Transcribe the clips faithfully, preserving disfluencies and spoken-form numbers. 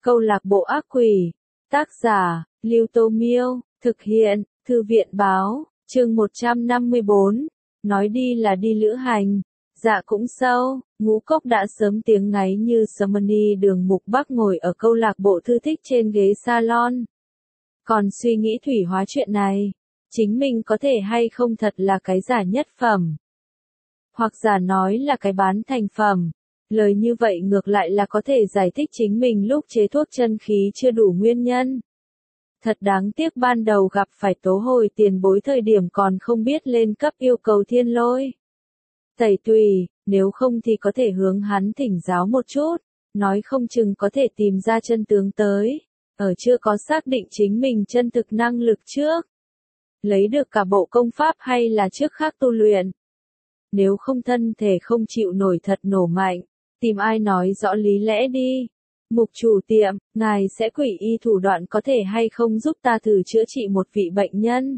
Câu lạc bộ ác quỷ. Tác giả, Lưu Tô Miêu. Thực hiện, Thư viện Báo. Chương một trăm năm mươi bốn. Nói đi là đi lữ hành. Dạ cũng sâu. Ngũ Cốc đã sớm tiếng ngáy như Summony Đường Mục Bắc ngồi ở câu lạc bộ thư thích trên ghế salon. Còn suy nghĩ thủy hóa chuyện này. Chính mình có thể hay không thật là cái giả nhất phẩm. Hoặc giả nói là cái bán thành phẩm. Lời như vậy ngược lại là có thể giải thích chính mình lúc chế thuốc chân khí chưa đủ nguyên nhân. Thật đáng tiếc ban đầu gặp phải tố hồi tiền bối thời điểm còn không biết lên cấp yêu cầu thiên lôi. Tẩy tùy, nếu không thì có thể hướng hắn thỉnh giáo một chút, nói không chừng có thể tìm ra chân tướng tới, ở chưa có xác định chính mình chân thực năng lực trước. Lấy được cả bộ công pháp hay là trước khác tu luyện. Nếu không thân thể không chịu nổi thật nổ mạnh, tìm ai nói rõ lý lẽ đi. Mục chủ tiệm, ngài sẽ quỷ y thủ đoạn có thể hay không giúp ta thử chữa trị một vị bệnh nhân.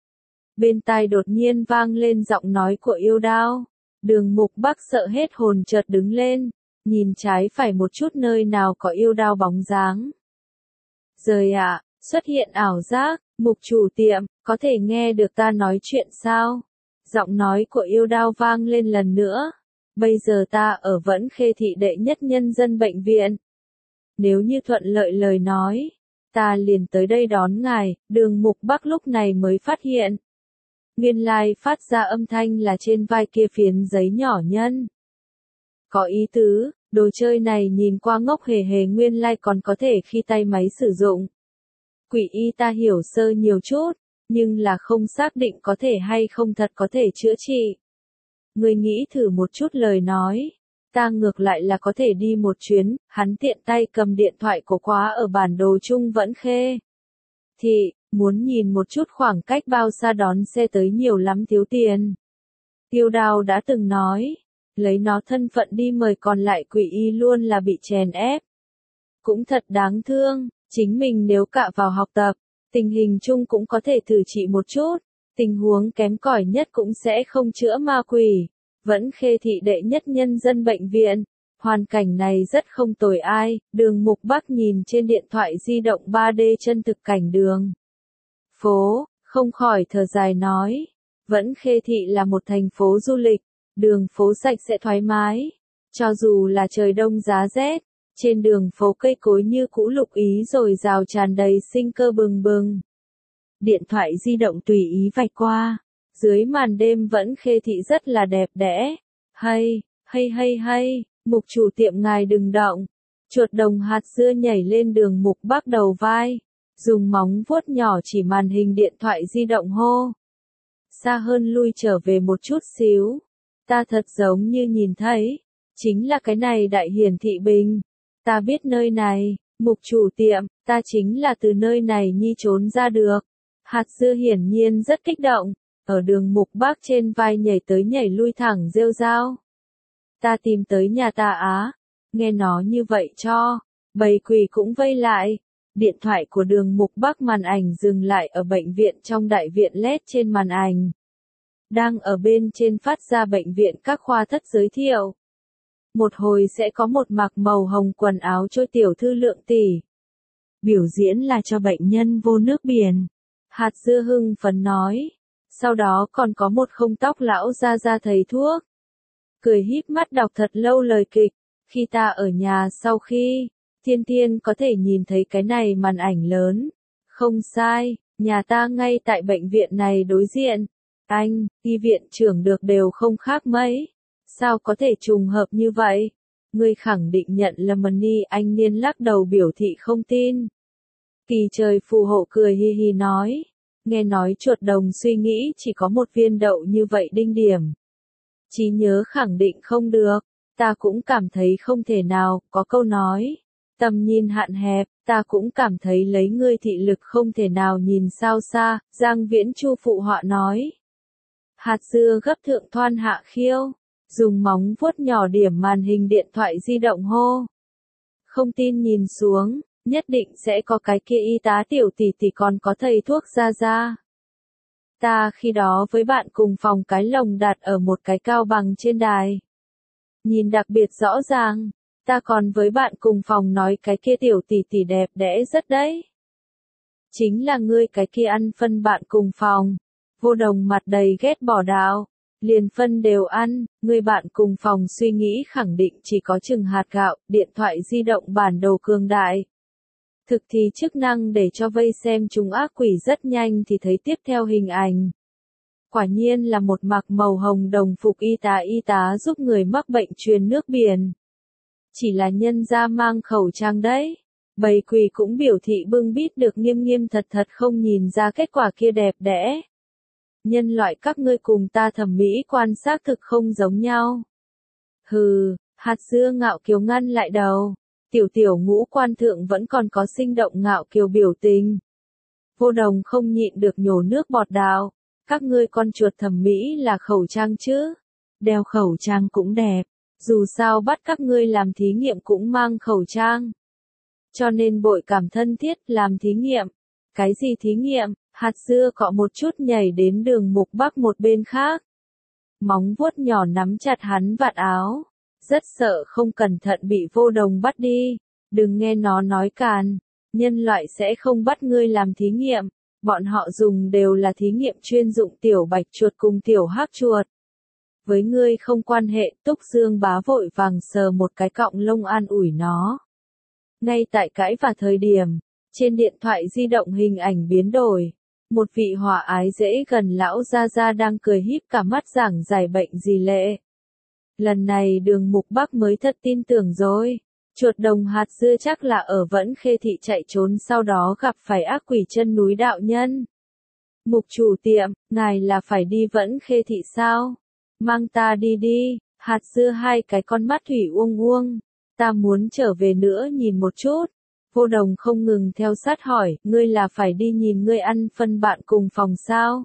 Bên tai đột nhiên vang lên giọng nói của Yêu Đao. Đường Mục Bắc sợ hết hồn chợt đứng lên, nhìn trái phải một chút nơi nào có Yêu Đao bóng dáng. Rời ạ, xuất hiện ảo giác, mục chủ tiệm, có thể nghe được ta nói chuyện sao? Giọng nói của Yêu Đao vang lên lần nữa. Bây giờ ta ở Vẫn Khê thị đệ nhất nhân dân bệnh viện. Nếu như thuận lợi lời nói, ta liền tới đây đón ngài. Đường Mục Bắc lúc này mới phát hiện. Nguyên lai phát ra âm thanh là trên vai kia phiến giấy nhỏ nhân. Có ý tứ, đồ chơi này nhìn qua ngốc hề hề nguyên lai còn có thể khi tay máy sử dụng. Quỷ y ta hiểu sơ nhiều chút, nhưng là không xác định có thể hay không thật có thể chữa trị. Người nghĩ thử một chút lời nói, ta ngược lại là có thể đi một chuyến. Hắn tiện tay cầm điện thoại của khóa ở bản đồ chung Vẫn Khê thị, muốn nhìn một chút khoảng cách bao xa đón xe tới nhiều lắm thiếu tiền. Yêu Đao đã từng nói, lấy nó thân phận đi mời còn lại quỷ y luôn là bị chèn ép. Cũng thật đáng thương, chính mình nếu cạ vào học tập, tình hình chung cũng có thể thử trị một chút, tình huống kém cỏi nhất cũng sẽ không chữa ma quỷ. Vẫn Khê thị đệ nhất nhân dân bệnh viện, hoàn cảnh này rất không tồi ai. Đường Mục Bắc nhìn trên điện thoại di động ba D chân thực cảnh đường phố, không khỏi thở dài nói, Vẫn Khê thị là một thành phố du lịch, đường phố sạch sẽ thoải mái, cho dù là trời đông giá rét, trên đường phố cây cối như cũ lục ý rồi rào tràn đầy sinh cơ bừng bừng. Điện thoại di động tùy ý vạch qua, dưới màn đêm Vẫn Khê thị rất là đẹp đẽ. Hay, hay hay hay, mục chủ tiệm ngài đừng động. Chuột đồng hạt dưa nhảy lên Đường Mục Bắc đầu vai, dùng móng vuốt nhỏ chỉ màn hình điện thoại di động hô. Xa hơn lui trở về một chút xíu, ta thật giống như nhìn thấy, chính là cái này đại hiển thị bình. Ta biết nơi này, mục chủ tiệm, ta chính là từ nơi này nhi trốn ra được. Hạt dưa hiển nhiên rất kích động, ở Đường Mục Bắc trên vai nhảy tới nhảy lui thẳng rêu rao. Ta tìm tới nhà ta á, nghe nó như vậy cho, bầy quỷ cũng vây lại. Điện thoại của Đường Mục Bắc màn ảnh dừng lại ở bệnh viện trong đại viện led trên màn ảnh. Đang ở bên trên phát ra bệnh viện các khoa thất giới thiệu. Một hồi sẽ có một mặc màu hồng quần áo trôi tiểu thư Lượng tỷ. Biểu diễn là cho bệnh nhân vô nước biển. Hạt dưa hưng phấn nói. Sau đó còn có một không tóc lão ra ra thầy thuốc. Cười híp mắt đọc thật lâu lời kịch. Khi ta ở nhà sau khi, Thiên Thiên có thể nhìn thấy cái này màn ảnh lớn. Không sai, nhà ta ngay tại bệnh viện này đối diện. Anh, y viện trưởng được đều không khác mấy. Sao có thể trùng hợp như vậy? Ngươi khẳng định nhận là Mani. Anh Niên lắc đầu biểu thị không tin. Kỳ trời phù hộ cười hi hi nói. Nghe nói chuột đồng suy nghĩ chỉ có một viên đậu như vậy đinh điểm. Trí nhớ khẳng định không được. Ta cũng cảm thấy không thể nào, có câu nói. Tầm nhìn hạn hẹp, ta cũng cảm thấy lấy ngươi thị lực không thể nào nhìn sao xa. Giang Viễn Chu phụ họa nói. Hạt dưa gấp thượng thoan hạ khiêu. Dùng móng vuốt nhỏ điểm màn hình điện thoại di động hô. Không tin nhìn xuống, nhất định sẽ có cái kia y tá tiểu tỷ tỷ còn có thầy thuốc ra ra. Ta khi đó với bạn cùng phòng cái lồng đặt ở một cái cao bằng trên đài. Nhìn đặc biệt rõ ràng, Ta còn với bạn cùng phòng nói cái kia tiểu tỷ tỷ đẹp đẽ rất đấy. Chính là ngươi cái kia ăn phân bạn cùng phòng. Vô Đồng mặt đầy ghét bỏ đạo. Liền phân đều ăn, ngươi bạn cùng phòng suy nghĩ khẳng định chỉ có chừng hạt gạo, điện thoại di động bản đồ cường đại. Thực thì chức năng để cho vây xem chúng ác quỷ rất nhanh thì thấy tiếp theo hình ảnh. Quả nhiên là một mặc màu hồng đồng phục y tá y tá giúp người mắc bệnh truyền nước biển. Chỉ là nhân ra mang khẩu trang đấy. Bầy quỷ cũng biểu thị bưng bít được nghiêm nghiêm thật thật không nhìn ra kết quả kia đẹp đẽ. Nhân loại các ngươi cùng ta thẩm mỹ quan sát thực không giống nhau. Hừ, hạt dưa ngạo kiều ngăn lại đầu. Tiểu tiểu ngũ quan thượng vẫn còn có sinh động ngạo kiều biểu tình. Vô Đồng không nhịn được nhổ nước bọt đạo. Các ngươi con chuột thẩm mỹ là khẩu trang chứ. Đeo khẩu trang cũng đẹp. Dù sao bắt các ngươi làm thí nghiệm cũng mang khẩu trang. Cho nên bội cảm thân thiết làm thí nghiệm. Cái gì thí nghiệm? Hạt dưa cọ một chút nhảy đến Đường Mục Bắc một bên khác. Móng vuốt nhỏ nắm chặt hắn vạt áo. Rất sợ không cẩn thận bị Vô Đồng bắt đi. Đừng nghe nó nói càn. Nhân loại sẽ không bắt ngươi làm thí nghiệm. Bọn họ dùng đều là thí nghiệm chuyên dụng tiểu bạch chuột cùng tiểu hắc chuột. Với ngươi không quan hệ. Túc Dương Bá vội vàng sờ một cái cọng lông an ủi nó. Ngay tại cãi và thời điểm, trên điện thoại di động hình ảnh biến đổi. Một vị hòa ái dễ gần lão gia gia đang cười híp cả mắt giảng giải bệnh gì lệ. Lần này Đường Mục Bắc mới thật tin tưởng rồi. Chuột đồng hạt dưa chắc là ở Vẫn Khê Thị chạy trốn sau đó gặp phải ác quỷ chân núi đạo nhân. Mục chủ tiệm, ngài là phải đi Vẫn Khê Thị sao? Mang ta đi đi, hạt dưa hai cái con mắt thủy uông uông. Ta muốn trở về nữa nhìn một chút. Vô Đồng không ngừng theo sát hỏi, ngươi là phải đi nhìn ngươi ăn phân bạn cùng phòng sao?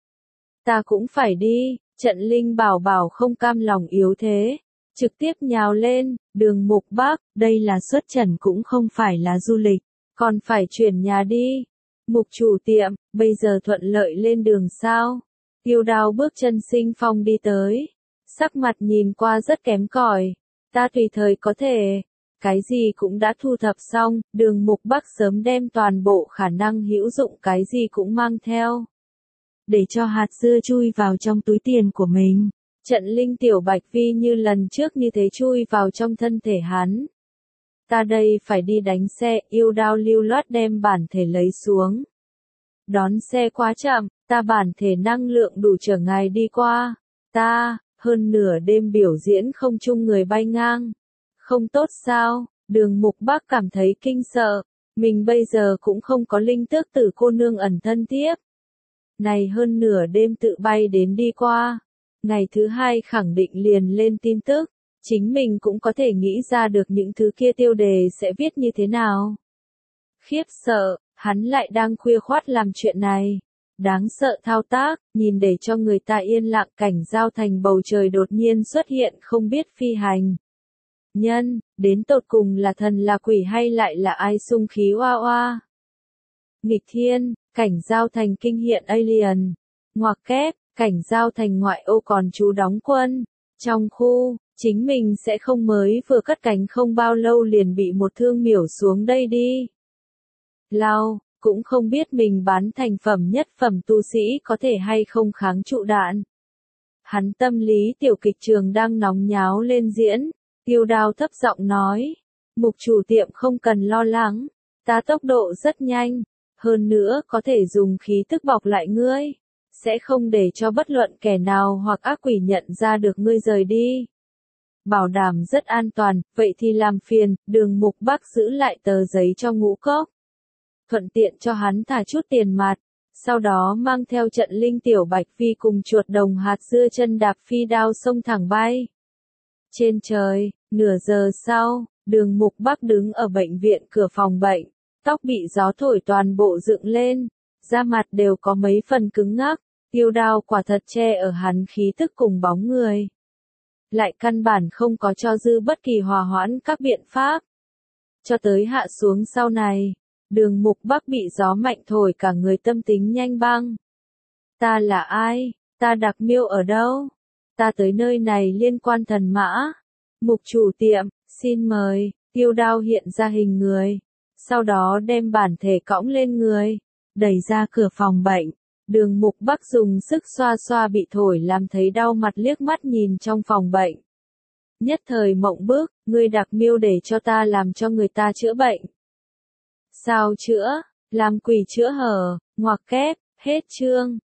Ta cũng phải đi, Trận Linh bảo bảo không cam lòng yếu thế. Trực tiếp nhào lên, Đường Mục Bắc, đây là xuất trần cũng không phải là du lịch, còn phải chuyển nhà đi. Mục chủ tiệm, bây giờ thuận lợi lên đường sao? Tiêu Đao bước chân sinh phong đi tới. Sắc mặt nhìn qua rất kém cỏi. Ta tùy thời có thể. Cái gì cũng đã thu thập xong, Đường Mục Bắc sớm đem toàn bộ khả năng hữu dụng cái gì cũng mang theo. Để cho hạt dưa chui vào trong túi tiền của mình. Trận Linh tiểu bạch vi như lần trước như thế chui vào trong thân thể hắn. Ta đây phải đi đánh xe, Yêu Đao lưu loát đem bản thể lấy xuống. Đón xe quá chậm, ta bản thể năng lượng đủ chở ngài đi qua. Ta, hơn nửa đêm biểu diễn không chung người bay ngang. Không tốt sao? Đường Mục Bắc cảm thấy kinh sợ. Mình bây giờ cũng không có linh tước tử cô nương ẩn thân tiếp. Này hơn nửa đêm tự bay đến đi qua. Ngày thứ hai khẳng định liền lên tin tức. Chính mình cũng có thể nghĩ ra được những thứ kia tiêu đề sẽ viết như thế nào. Khiếp sợ, hắn lại đang khuya khoắt làm chuyện này. Đáng sợ thao tác, nhìn để cho người ta yên lặng cảnh giao thành bầu trời đột nhiên xuất hiện không biết phi hành. Nhân, đến tột cùng là thần là quỷ hay lại là ai xung khí oa oa. Nghịch thiên, cảnh giao thành kinh hiện alien. Ngoặc kép, cảnh giao thành ngoại ô còn chú đóng quân. Trong khu, chính mình sẽ không mới vừa cất cánh không bao lâu liền bị một thương miểu xuống đây đi. Lao, cũng không biết mình bán thành phẩm nhất phẩm tu sĩ có thể hay không kháng trụ đạn. Hắn tâm lý tiểu kịch trường đang nóng nháo lên diễn. Tiêu Đao thấp giọng nói. Mục chủ tiệm không cần lo lắng. Ta tốc độ rất nhanh. Hơn nữa có thể dùng khí tức bọc lại ngươi. Sẽ không để cho bất luận kẻ nào hoặc ác quỷ nhận ra được ngươi rời đi. Bảo đảm rất an toàn, vậy thì làm phiền, Đường Mục Bắc giữ lại tờ giấy cho Ngũ Cốc. Thuận tiện cho hắn thả chút tiền mặt. Sau đó mang theo Trận Linh tiểu bạch phi cùng chuột đồng hạt dưa chân đạp phi đao xông thẳng bay. Trên trời, nửa giờ sau, Đường Mục Bắc đứng ở bệnh viện cửa phòng bệnh. Tóc bị gió thổi toàn bộ dựng lên. Da mặt đều có mấy phần cứng ngắc. Tiêu Đao quả thật che ở hắn khí tức cùng bóng người. Lại căn bản không có cho dư bất kỳ hòa hoãn các biện pháp. Cho tới hạ xuống sau này, Đường Mục Bắc bị gió mạnh thổi cả người tâm tính nhanh băng. Ta là ai? Ta đặc miêu ở đâu? Ta tới nơi này liên quan thần mã. Mục chủ tiệm, Xin mời, tiêu đao hiện ra hình người. Sau đó đem bản thể cõng lên người. Đẩy ra cửa phòng bệnh. Đường Mục Bắc dùng sức xoa xoa bị thổi làm thấy đau mặt liếc mắt nhìn trong phòng bệnh. Nhất thời mộng bước, ngươi đặc miêu để cho ta làm cho người ta chữa bệnh. Sao chữa? Làm quỷ chữa hở, ngoặc kép, hết chương.